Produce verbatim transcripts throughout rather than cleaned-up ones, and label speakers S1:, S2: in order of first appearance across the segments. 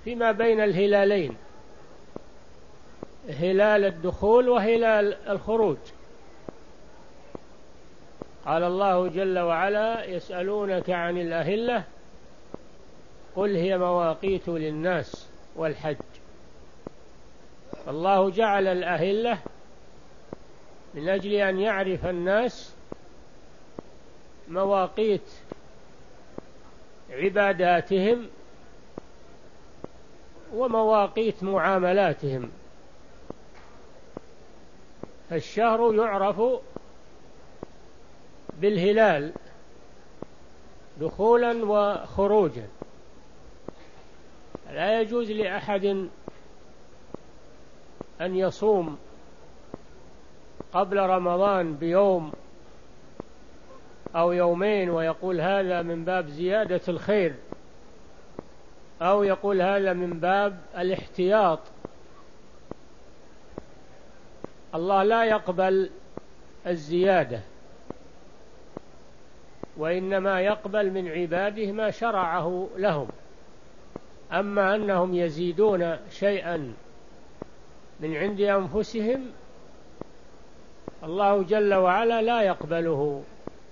S1: فيما بين الهلالين، هلال الدخول وهلال الخروج. قال الله جل وعلا: يسألونك عن الأهلة قل هي مواقيت للناس والحج. الله جعل الأهلة من أجل أن يعرف الناس مواقيت عباداتهم ومواقيت معاملاتهم. فالشهر يعرف بالهلال دخولا وخروجا، لا يجوز لأحد أن يصوم قبل رمضان بيوم أو يومين ويقول هذا من باب زيادة الخير، أو يقول هذا من باب الاحتياط. الله لا يقبل الزيادة، وإنما يقبل من عباده ما شرعه لهم. أما أنهم يزيدون شيئا من عند أنفسهم الله جل وعلا لا يقبله.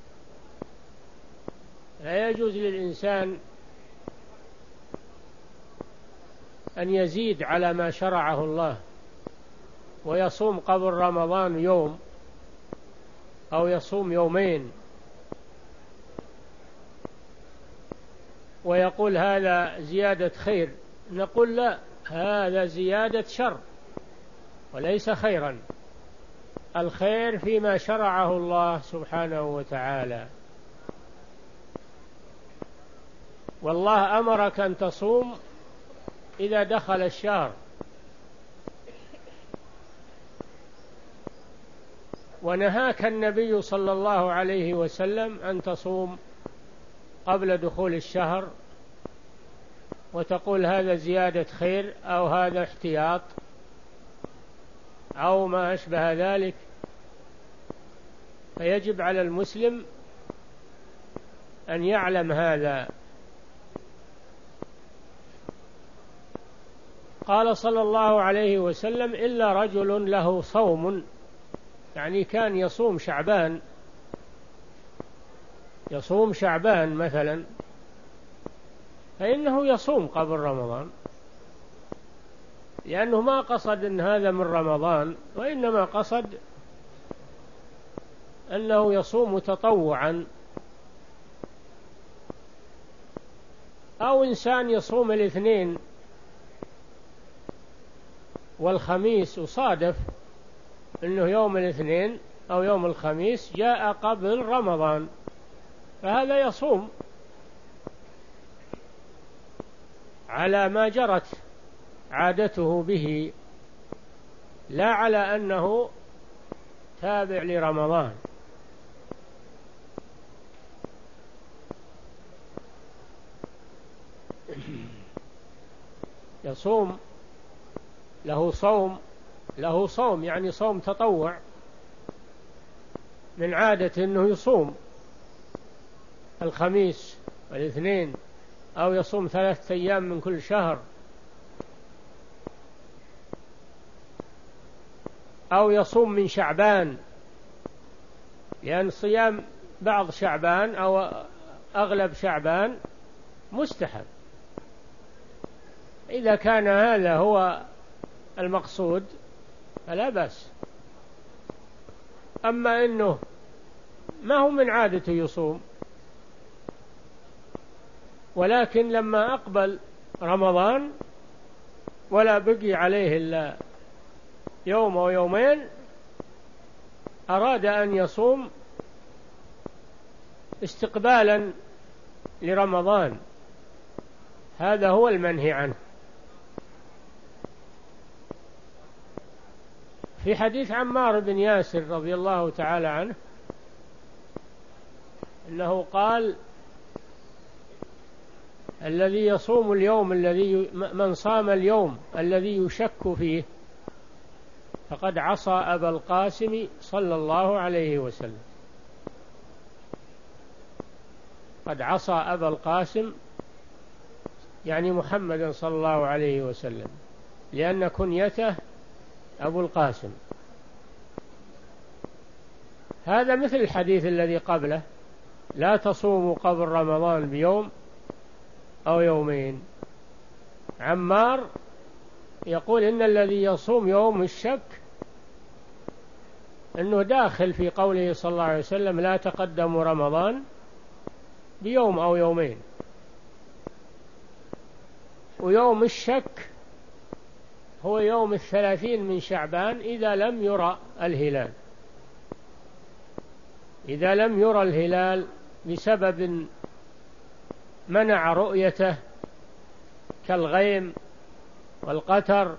S1: لا يجوز للإنسان أن يزيد على ما شرعه الله ويصوم قبل رمضان يوم أو يصوم يومين ويقول هذا زيادة خير. نقول لا، هذا زيادة شر وليس خيرا. الخير فيما شرعه الله سبحانه وتعالى. والله أمرك أن تصوم إذا دخل الشهر، ونهاك النبي صلى الله عليه وسلم أن تصوم قبل دخول الشهر وتقول هذا زيادة خير أو هذا احتياط أو ما أشبه ذلك. فيجب على المسلم أن يعلم هذا. قال صلى الله عليه وسلم: إلا رجل له صوم، يعني كان يصوم شعبان يصوم شعبان مثلا، فإنه يصوم قبل رمضان، لأنه ما قصد أن هذا من رمضان، وإنما قصد أنه يصوم تطوعا. أو إنسان يصوم الاثنين والخميس وصادف أنه يوم الاثنين أو يوم الخميس جاء قبل رمضان، فهذا يصوم على ما جرت عادته به، لا على أنه تابع لرمضان. يصوم له صوم له صوم يعني صوم تطوع، من عادة أنه يصوم الخميس والاثنين أو يصوم ثلاثة أيام من كل شهر، أو يصوم من شعبان، لأن صيام بعض شعبان أو أغلب شعبان مستحب. إذا كان هذا هو المقصود فلا بأس. أما إنه ما هو من عادته يصوم، ولكن لما أقبل رمضان ولا بقي عليه إلا يوم أو يومين أراد أن يصوم استقبالا لرمضان، هذا هو المنهي عنه. في حديث عمار بن ياسر رضي الله تعالى عنه أنه قال: الذي يصوم اليوم الذي من صام اليوم الذي يشك فيه فقد عصى أبا القاسم صلى الله عليه وسلم. قد عصى أبا القاسم يعني محمد صلى الله عليه وسلم، لأن كنيته أبو القاسم. هذا مثل الحديث الذي قبله: لا تصوموا قبل رمضان بيوم أو يومين. عمار يقول إن الذي يصوم يوم الشك أنه داخل في قوله صلى الله عليه وسلم: لا تقدموا رمضان بيوم أو يومين. ويوم الشك هو يوم الثلاثين من شعبان إذا لم يرى الهلال، إذا لم يرى الهلال بسبب منع رؤيته كالغيم والقتر،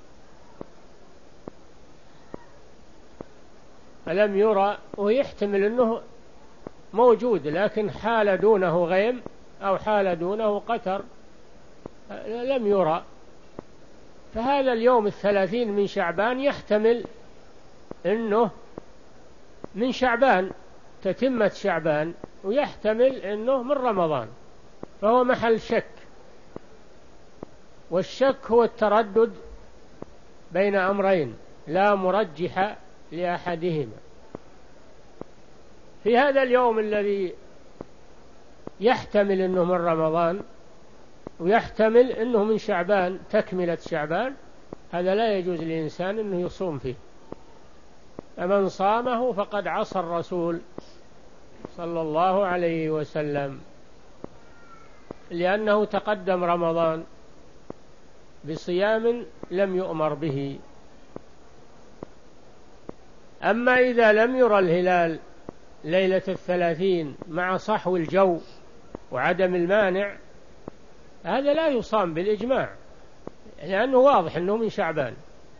S1: فلم يرى ويحتمل أنه موجود لكن حال دونه غيم أو حال دونه قتر لم يرى، فهذا اليوم الثلاثين من شعبان يحتمل أنه من شعبان، تتمة شعبان، ويحتمل أنه من رمضان، فهو محل شك. والشك هو التردد بين أمرين لا مرجح لأحدهما. في هذا اليوم الذي يحتمل أنه من رمضان ويحتمل أنه من شعبان تكملة شعبان، هذا لا يجوز للإنسان أنه يصوم فيه. فمن صامه فقد عصى الرسول صلى الله عليه وسلم، لأنه تقدم رمضان بصيام لم يؤمر به. أما إذا لم يرى الهلال ليلة الثلاثين مع صحو الجو وعدم المانع، هذا لا يصام بالإجماع، لأنه واضح أنه من شعبان.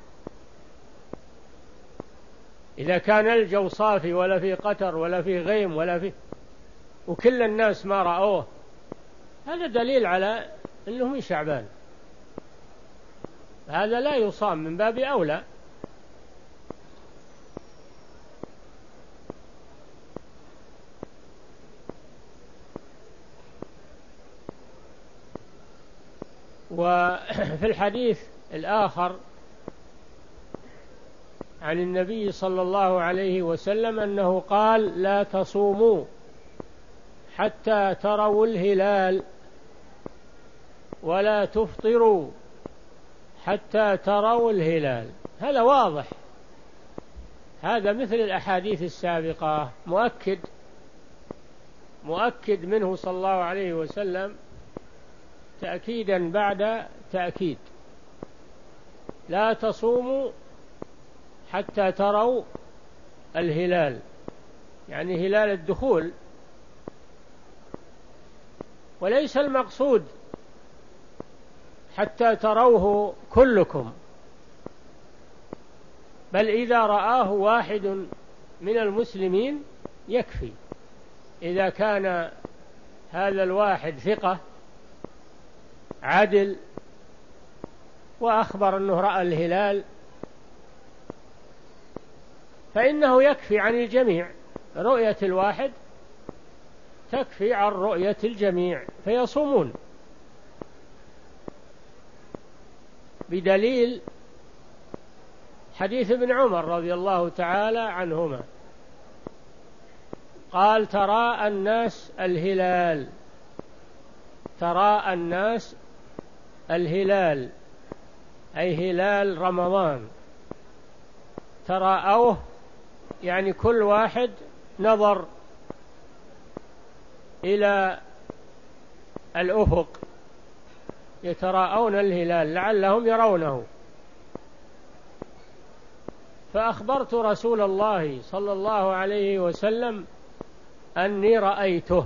S1: إذا كان الجو صافي ولا في قتر ولا في غيم ولا في وكل الناس ما رأوه، هذا دليل على أنه من شعبان، هذا لا يصام من باب أولى. وفي الحديث الآخر عن النبي صلى الله عليه وسلم أنه قال: لا تصوموا حتى تروا الهلال ولا تفطروا حتى تروا الهلال. هذا واضح، هذا مثل الأحاديث السابقة، مؤكد مؤكد منه صلى الله عليه وسلم تأكيدا بعد تأكيد: لا تصوموا حتى تروا الهلال، يعني هلال الدخول، وليس المقصود حتى تروه كلكم، بل إذا رآه واحد من المسلمين يكفي. إذا كان هذا الواحد ثقة عدل وأخبر أنه رأى الهلال فإنه يكفي عن الجميع، رؤية الواحد تكفي عن رؤية الجميع فيصومون، بدليل حديث ابن عمر رضي الله تعالى عنهما قال: تراءى الناس الهلال، تراءى الناس الهلال أي هلال رمضان، تراءوه يعني كل واحد نظر إلى الأفق يتراءون الهلال لعلهم يرونه. فأخبرت رسول الله صلى الله عليه وسلم أني رأيته،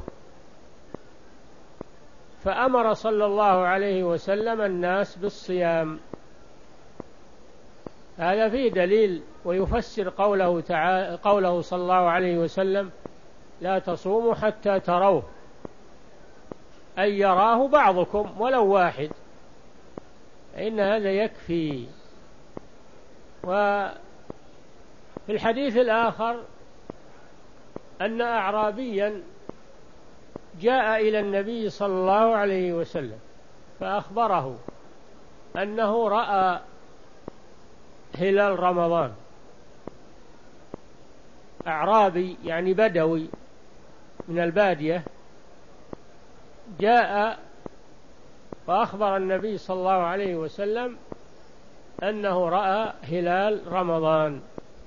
S1: فأمر صلى الله عليه وسلم الناس بالصيام. هذا فيه دليل ويفسر قوله تعالى قوله صلى الله عليه وسلم: لا تصوموا حتى تروه، أي يراه بعضكم ولو واحد، إن هذا يكفي. وفي الحديث الآخر أن أعرابيا جاء إلى النبي صلى الله عليه وسلم فأخبره أنه رأى هلال رمضان. أعرابي يعني بدوي من البادية جاء فأخبر النبي صلى الله عليه وسلم أنه رأى هلال رمضان.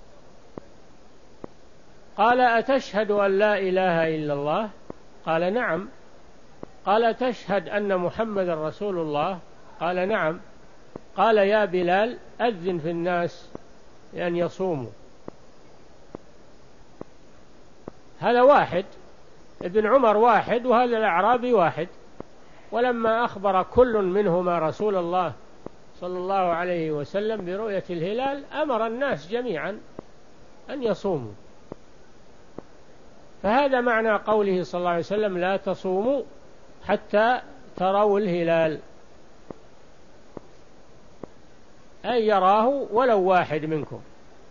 S1: قال: أتشهد أن لا إله إلا الله؟ قال: نعم. قال: تشهد أن محمد رسول الله؟ قال: نعم. قال: يا بلال أذن في الناس أن يصوموا. هذا واحد، ابن عمر واحد وهذا الأعرابي واحد. ولما أخبر كل منهما رسول الله صلى الله عليه وسلم برؤية الهلال أمر الناس جميعا أن يصوموا. فهذا معنى قوله صلى الله عليه وسلم: لا تصوموا حتى تروا الهلال، أي يراه ولو واحد منكم.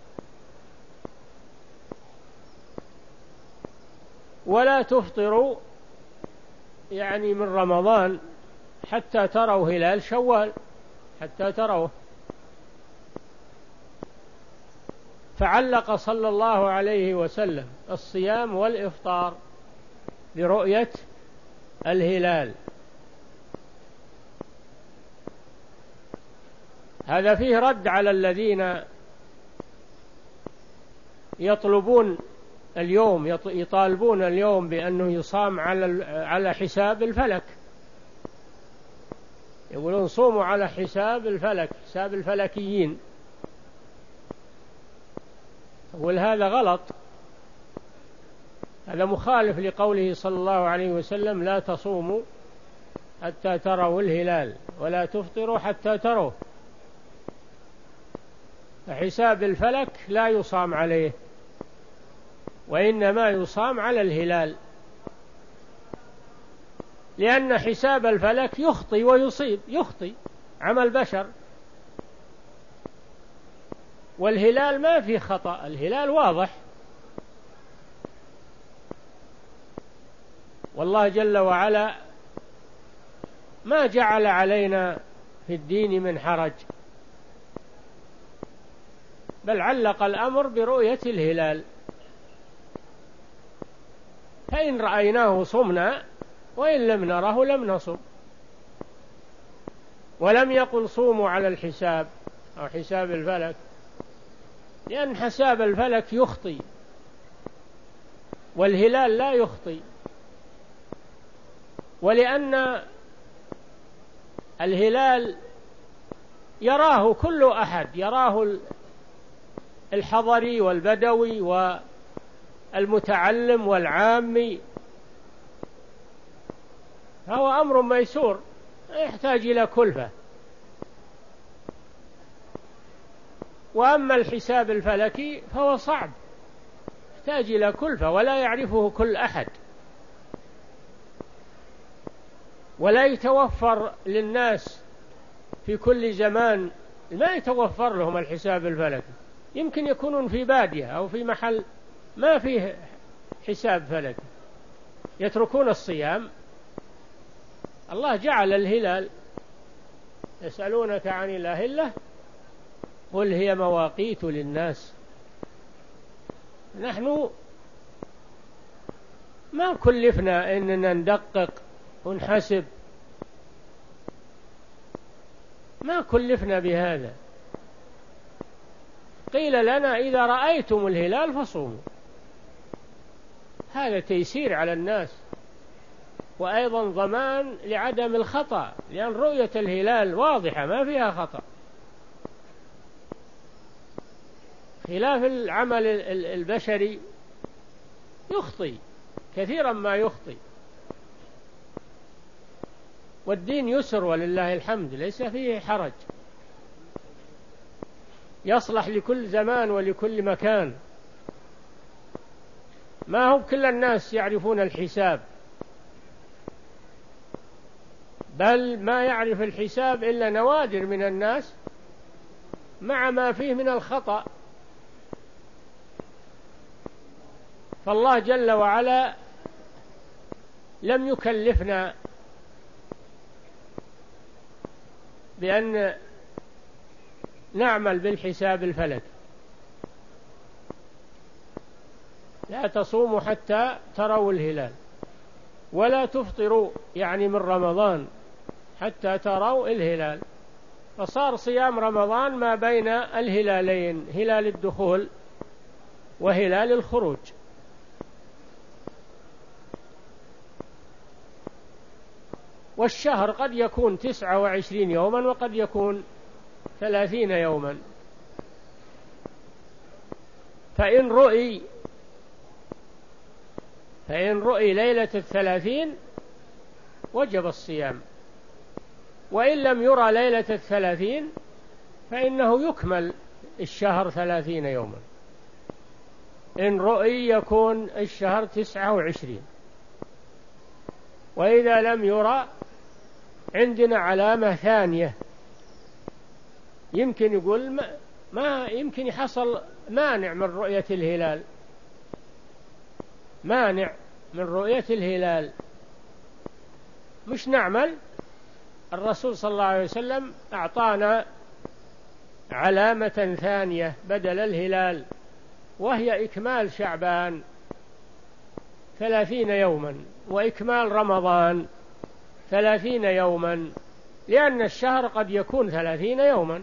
S1: ولا تفطروا يعني من رمضان حتى تروا هلال شوال، حتى تروه. فعلق صلى الله عليه وسلم الصيام والإفطار برؤية الهلال. هذا فيه رد على الذين يطلبون اليوم يطالبون اليوم بأنه يصام على على حساب الفلك. يقولون صوموا على حساب الفلك، حساب الفلكيين. وهذا غلط، هذا مخالف لقوله صلى الله عليه وسلم: لا تصوموا حتى تروا الهلال ولا تفطروا حتى تروه. فحساب الفلك لا يصام عليه، وإنما يصام على الهلال، لأن حساب الفلك يخطي ويصيب، يخطي عمل بشر، والهلال ما فيه خطأ، الهلال واضح. والله جل وعلا ما جعل علينا في الدين من حرج، بل علق الأمر برؤية الهلال. فإن رأيناه صمنا، وإن لم نره لم نصم. ولم يقل صوموا على الحساب أو حساب الفلك، لأن حساب الفلك يخطي والهلال لا يخطي، ولأن الهلال يراه كل أحد، يراه الحضري والبدوي والمتعلم والعامي، فهو أمر ميسور يحتاج إلى كلفة. وأما الحساب الفلكي فهو صعب، يحتاج إلى كلفة ولا يعرفه كل أحد، ولا يتوفر للناس في كل زمان، ما يتوفر لهم الحساب الفلكي. يمكن يكونون في بادية أو في محل ما فيه حساب فلكي، يتركون الصيام. الله جعل الهلال، يسألونك عن الأهلة قل هي مواقيت للناس. نحن ما كلفنا إننا ندقق ونحسب، ما كلفنا بهذا. قيل لنا إذا رأيتم الهلال فصوموا. هذا تيسير على الناس، وأيضا ضمان لعدم الخطأ، لأن رؤية الهلال واضحة ما فيها خطأ، خلاف العمل البشري يخطي كثيرا ما يخطي. والدين يسر ولله الحمد، ليس فيه حرج، يصلح لكل زمان ولكل مكان. ما هو كل الناس يعرفون الحساب، بل ما يعرف الحساب إلا نوادر من الناس مع ما فيه من الخطأ. فالله جل وعلا لم يكلفنا بأن نعمل بالحساب الفلكي، لا تصوموا حتى تروا الهلال، ولا تفطروا يعني من رمضان حتى تروا الهلال. فصار صيام رمضان ما بين الهلالين، هلال الدخول وهلال الخروج. والشهر قد يكون تسعة وعشرين يوما وقد يكون ثلاثين يوما، فإن رؤي فإن رؤي ليلة الثلاثين وجب الصيام، وإن لم يرى ليلة الثلاثين فإنه يكمل الشهر ثلاثين يوما. إن رؤي يكون الشهر تسعة وعشرين. وإذا لم يرى عندنا علامة ثانية، يمكن يقول ما, ما يمكن يحصل مانع من رؤية الهلال، مانع من رؤية الهلال، مش نعمل. الرسول صلى الله عليه وسلم أعطانا علامة ثانية بدل الهلال، وهي إكمال شعبان ثلاثين يوما وإكمال رمضان ثلاثين يوما، لأن الشهر قد يكون ثلاثين يوما.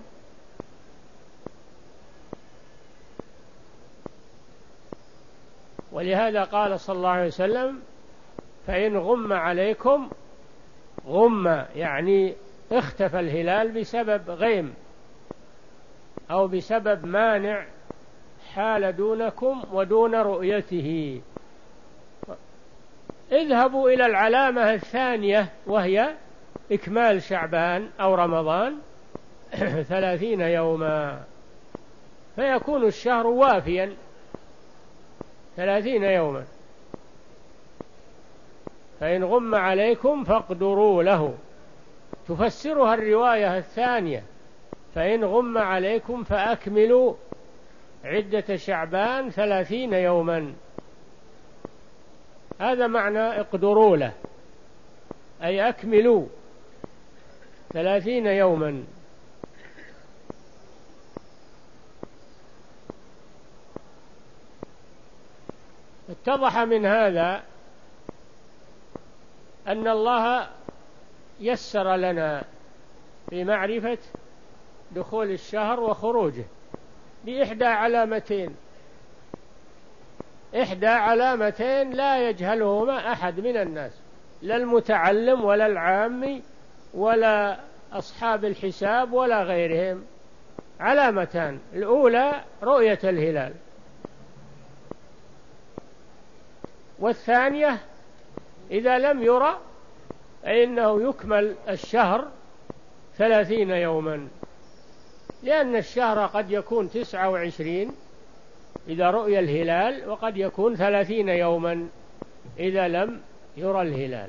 S1: ولهذا قال صلى الله عليه وسلم: فإن غم عليكم، غم يعني اختفى الهلال بسبب غيم أو بسبب مانع حال دونكم ودون رؤيته، اذهبوا إلى العلامة الثانية وهي إكمال شعبان أو رمضان ثلاثين يوما، فيكون الشهر وافيا ثلاثين يوما. فإن غم عليكم فاقدروا له، تفسرها الرواية الثانية: فإن غم عليكم فأكملوا عدة شعبان ثلاثين يوما. هذا معنى اقدروا له، أي أكملوا ثلاثين يوما. اتضح من هذا أن الله يسر لنا في معرفة دخول الشهر وخروجه بإحدى علامتين، إحدى علامتين لا يجهلهما أحد من الناس، لا المتعلم ولا العامي ولا أصحاب الحساب ولا غيرهم. علامتان: الأولى رؤية الهلال، والثانية إذا لم يرى فإنه يكمل الشهر ثلاثين يوما، لأن الشهر قد يكون تسعة وعشرين إذا رؤي الهلال، وقد يكون ثلاثين يوما إذا لم يرى الهلال.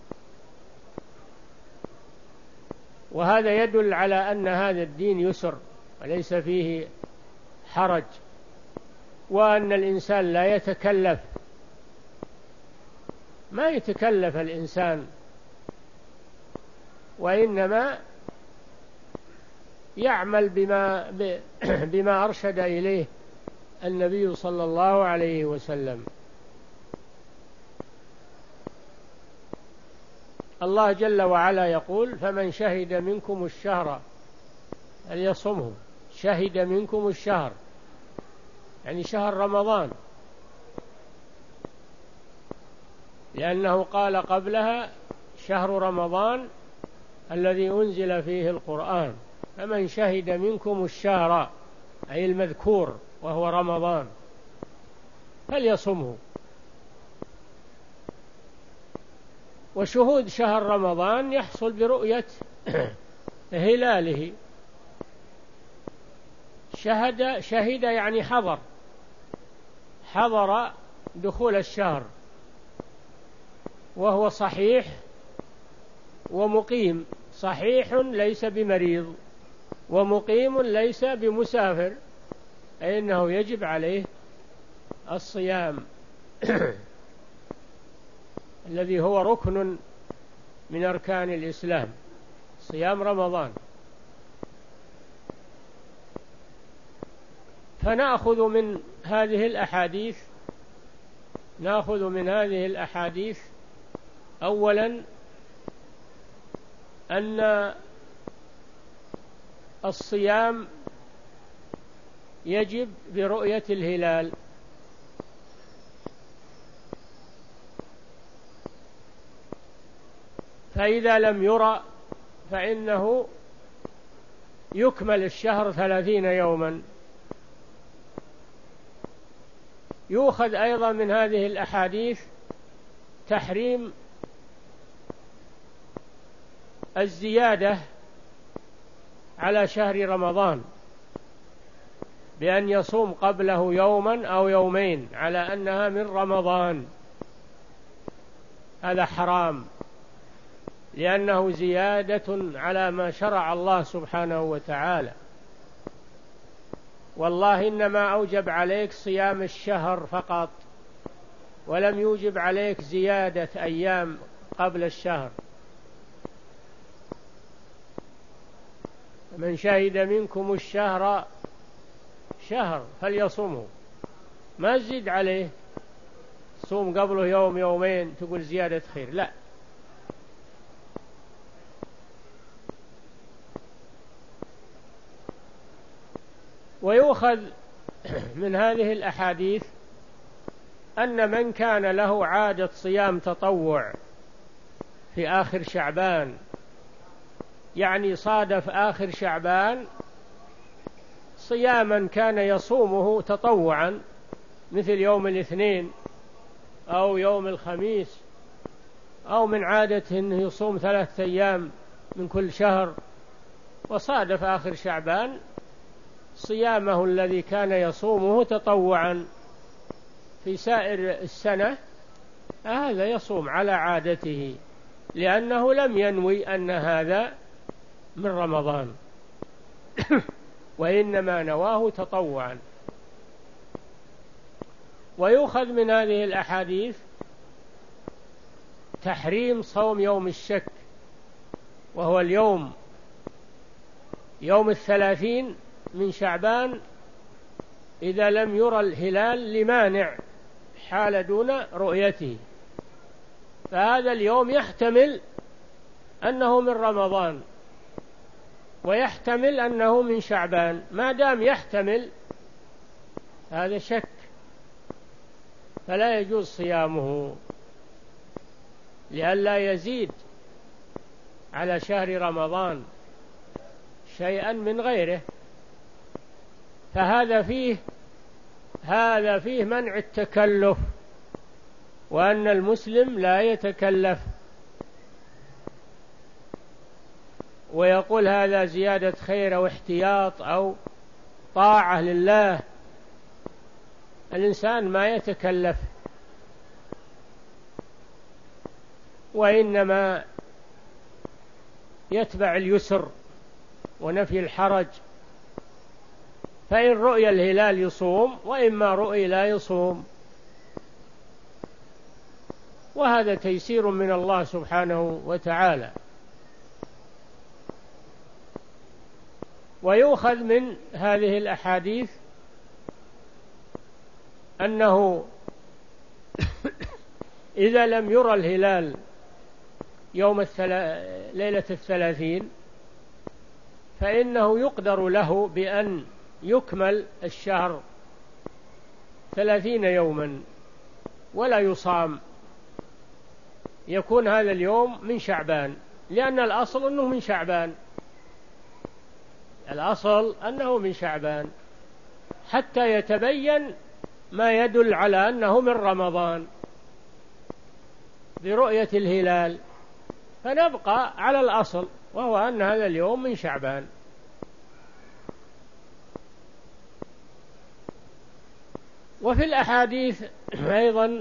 S1: وهذا يدل على أن هذا الدين يسر وليس فيه حرج، وأن الإنسان لا يتكلف، ما يتكلف الإنسان، وإنما يعمل بما, بما أرشد إليه النبي صلى الله عليه وسلم. الله جل وعلا يقول: فمن شهد منكم الشهر فليصمه. شهد منكم الشهر يعني شهر رمضان، لأنه قال قبلها: شهر رمضان الذي أنزل فيه القرآن، فمن شهد منكم الشهر أي المذكور وهو رمضان فليصمه. وشهود شهر رمضان يحصل برؤية هلاله. شهد شهد يعني حضر، حضر دخول الشهر، وهو صحيح ومقيم، صحيح ليس بمريض، ومقيم ليس بمسافر، أي أنه يجب عليه الصيام الذي هو ركن من أركان الإسلام، صيام رمضان. فنأخذ من هذه الأحاديث نأخذ من هذه الأحاديث أولا أن الصيام يجب برؤية الهلال، فإذا لم يرى فإنه يكمل الشهر ثلاثين يوما. يؤخذ أيضا من هذه الأحاديث تحريم الزيادة على شهر رمضان بأن يصوم قبله يوما أو يومين على أنها من رمضان، هذا حرام، لأنه زيادة على ما شرع الله سبحانه وتعالى. والله إنما أوجب عليك صيام الشهر فقط، ولم يوجب عليك زيادة أيام قبل الشهر. من شهد منكم الشهر شهر فليصومه، ما تزيد عليه صوم قبله يوم يومين تقول زيادة خير، لا. ويؤخذ من هذه الأحاديث أن من كان له عادة صيام تطوع في آخر شعبان، يعني صادف آخر شعبان صياما كان يصومه تطوعا مثل يوم الاثنين أو يوم الخميس، أو من عادته أنه يصوم ثلاثة أيام من كل شهر، وصادف آخر شعبان صيامه الذي كان يصومه تطوعا في سائر السنة، هذا يصوم على عادته لأنه لم ينوي أن هذا من رمضان وإنما نواه تطوعا. ويؤخذ من هذه الأحاديث تحريم صوم يوم الشك، وهو اليوم يوم الثلاثين من شعبان إذا لم يرى الهلال لمانع حال دون رؤيته، فهذا اليوم يحتمل أنه من رمضان ويحتمل أنه من شعبان. ما دام يحتمل هذا شك، فلا يجوز صيامه لئلا يزيد على شهر رمضان شيئا من غيره. فهذا فيه هذا فيه منع التكلف، وأن المسلم لا يتكلف ويقول هذا زيادة خير أو احتياط أو طاعة لله. الإنسان ما يتكلف، وإنما يتبع اليسر ونفي الحرج، فإن رؤي الهلال يصوم، وإما رؤي لا يصوم، وهذا تيسير من الله سبحانه وتعالى. ويؤخذ من هذه الأحاديث أنه إذا لم يرى الهلال يوم الثلا... ليلة الثلاثين فإنه يقدر له بأن يكمل الشهر ثلاثين يوما ولا يصام، يكون هذا اليوم من شعبان، لأن الأصل أنه من شعبان، الأصل أنه من شعبان حتى يتبين ما يدل على أنه من رمضان برؤية الهلال، فنبقى على الأصل وهو أن هذا اليوم من شعبان. وفي الأحاديث أيضا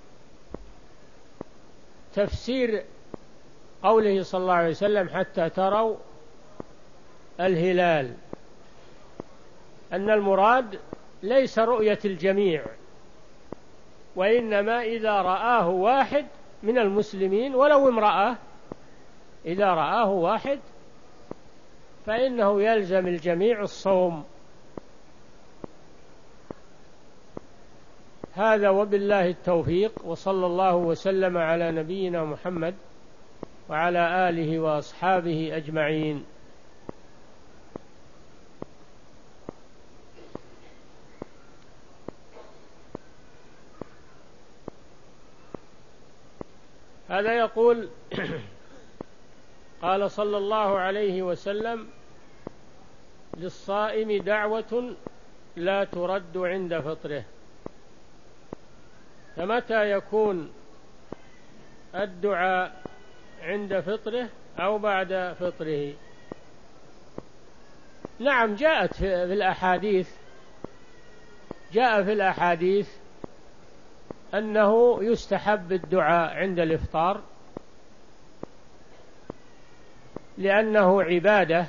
S1: تفسير قوله صلى الله عليه وسلم حتى تروا الهلال، أن المراد ليس رؤية الجميع، وإنما إذا رآه واحد من المسلمين ولو امرأة، إذا رآه واحد فإنه يلزم الجميع الصوم، هذا وبالله التوفيق، وصلى الله وسلم على نبينا محمد وعلى آله وأصحابه أجمعين. هذا يقول قال صلى الله عليه وسلم: للصائم دعوة لا ترد عند فطره. فمتى يكون الدعاء؟ عند فطره أو بعد فطره؟ نعم، جاءت في الأحاديث جاء في الأحاديث أنه يستحب الدعاء عند الإفطار، لأنه عبادة،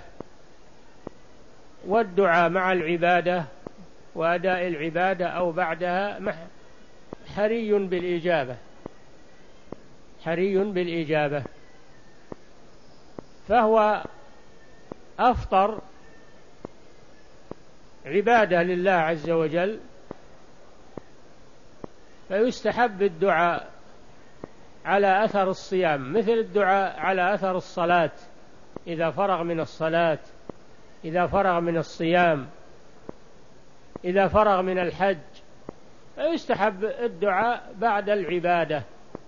S1: والدعاء مع العبادة وأداء العبادة أو بعدها حري بالإجابة حري بالإجابة فهو أفطر عبادة لله عز وجل، فيستحب الدعاء على أثر الصيام، مثل الدعاء على أثر الصلاة، إذا فرغ من الصلاة، إذا فرغ من الصيام، إذا فرغ من الحج، فيستحب الدعاء بعد العبادة.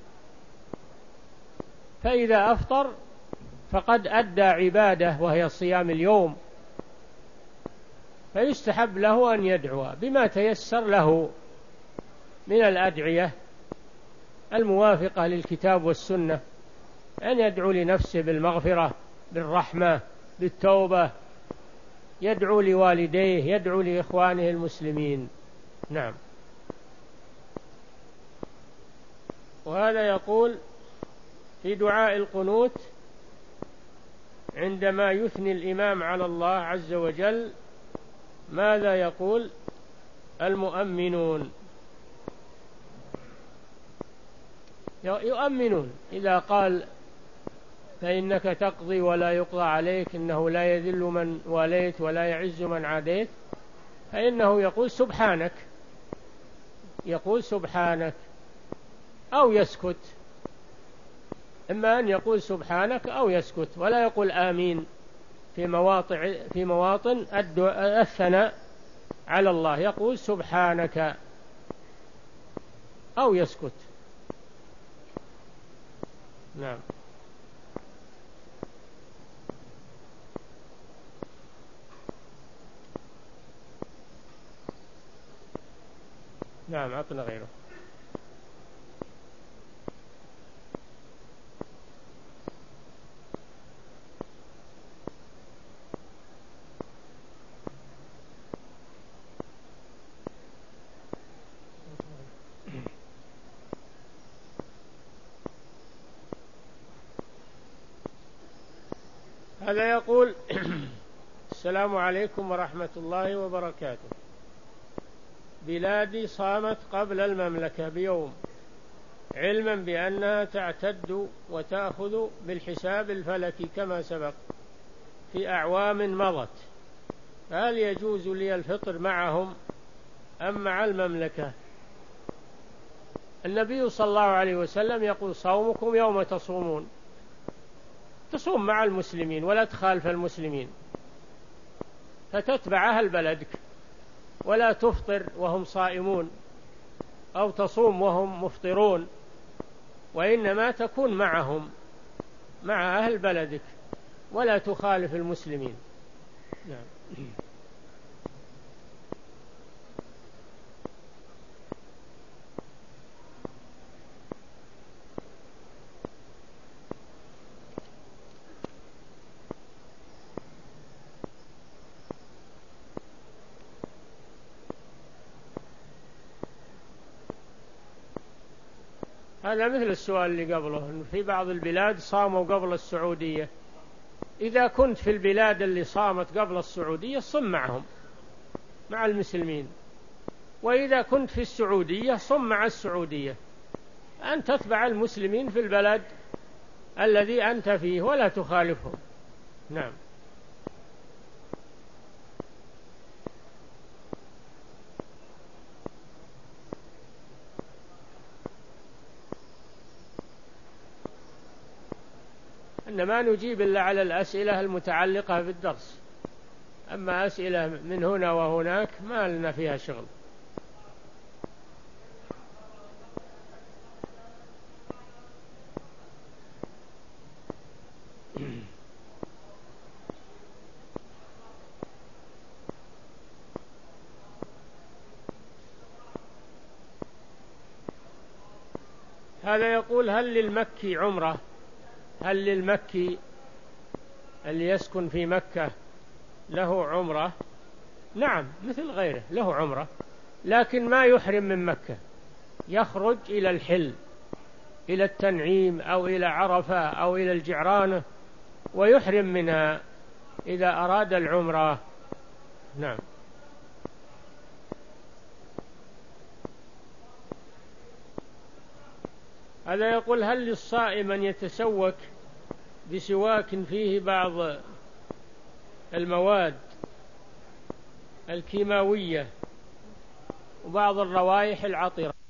S1: فإذا أفطر فقد أدى عبادة وهي صيام اليوم، فيستحب له أن يدعو بما تيسر له من الأدعية الموافقة للكتاب والسنة، أن يدعو لنفسه بالمغفرة، بالرحمة، بالتوبة، يدعو لوالديه، يدعو لإخوانه المسلمين. نعم. وهذا يقول في دعاء القنوت عندما يثني الإمام على الله عز وجل ماذا يقول؟ المؤمنون يؤمنون إذا قال: فإنك تقضي ولا يقضى عليك، إنه لا يذل من واليت ولا يعز من عاديت، فإنه يقول سبحانك يقول سبحانك أو يسكت، إما أن يقول سبحانك أو يسكت، ولا يقول آمين في مواطن في مواطن الثناء على الله، يقول سبحانك أو يسكت. نعم. نعم، عطنا غيره. هذا يقول: السلام عليكم ورحمة الله وبركاته. بلادي صامت قبل المملكة بيوم، علما بأنها تعتد وتأخذ بالحساب الفلكي كما سبق في أعوام مضت، فهل يجوز لي الفطر معهم أم مع المملكة؟ النبي صلى الله عليه وسلم يقول: صومكم يوم تصومون، تصوم مع المسلمين ولا تخالف المسلمين، فتتبع أهل بلدك، ولا تفطر وهم صائمون أو تصوم وهم مفطرون، وإنما تكون معهم مع أهل بلدك ولا تخالف المسلمين. نعم. هذا مثل السؤال اللي قبله، في بعض البلاد صاموا قبل السعودية. إذا كنت في البلاد اللي صامت قبل السعودية صم معهم مع المسلمين، وإذا كنت في السعودية صم مع السعودية، أن تتبع المسلمين في البلد الذي أنت فيه ولا تخالفهم. نعم. أن ما نجيب إلا على الأسئلة المتعلقة بالدرس، أما أسئلة من هنا وهناك ما لنا فيها شغل. هذا يقول: هل للمكي عمرة؟ هل للمكي اللي يسكن في مكة له عمرة؟ نعم، مثل غيره له عمرة، لكن ما يحرم من مكة، يخرج إلى الحل، إلى التنعيم أو إلى عرفة أو إلى الجعرانة، ويحرم منها إذا أراد العمرة. نعم. هذا يقول: هل للصائم أن يتسوك بسواك فيه بعض المواد الكيماوية وبعض الروائح العطرة؟